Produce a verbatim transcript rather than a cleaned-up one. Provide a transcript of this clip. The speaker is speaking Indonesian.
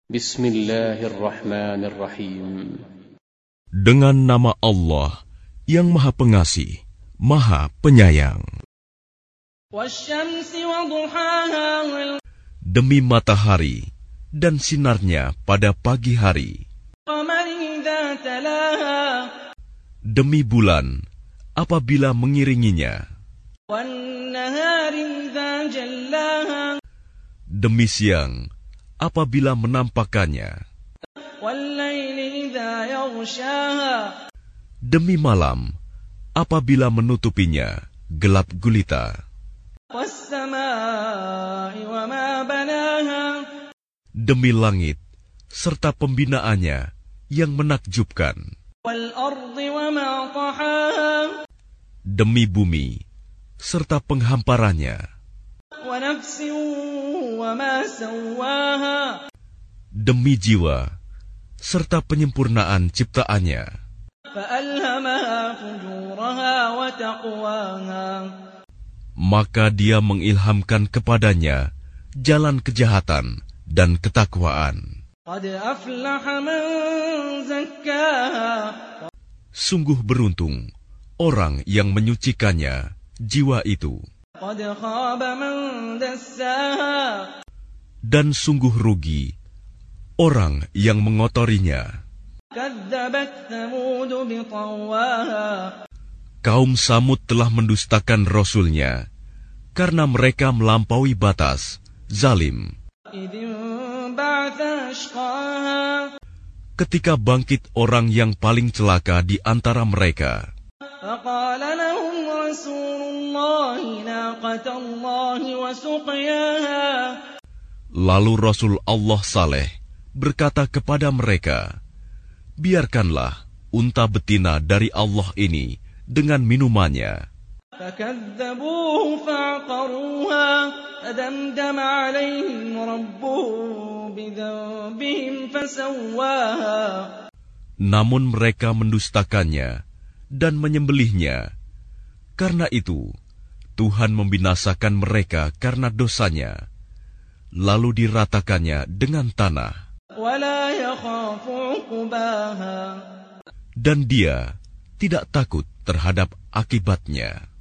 Bismillahirrahmanirrahim. Dengan nama Allah yang Maha Pengasih, Maha Penyayang. Demi matahari dan sinarnya pada pagi hari. Demi bulan apabila mengiringinya. Demi siang apabila menampakannya. Demi malam apabila menutupinya gelap gulita. Demi langit serta pembinaannya yang menakjubkan. Demi bumi serta penghamparannya. Demi jiwa serta penyempurnaan ciptaannya. Maka dia mengilhamkan kepadanya jalan kejahatan dan ketakwaan. Sungguh beruntung orang yang menyucikannya, jiwa itu. Dan sungguh rugi orang yang mengotorinya. Kaum Samud telah mendustakan Rasulnya karena mereka melampaui batas, zalim. Ketika bangkit orang yang paling celaka di antara mereka. Lalu Rasul Allah Saleh berkata kepada mereka, biarkanlah unta betina dari Allah ini dengan minumannya. Namun mereka mendustakannya dan menyembelihnya. Karena itu Tuhan membinasakan mereka karena dosanya, lalu diratakannya dengan tanah. Dan dia tidak takut terhadap akibatnya.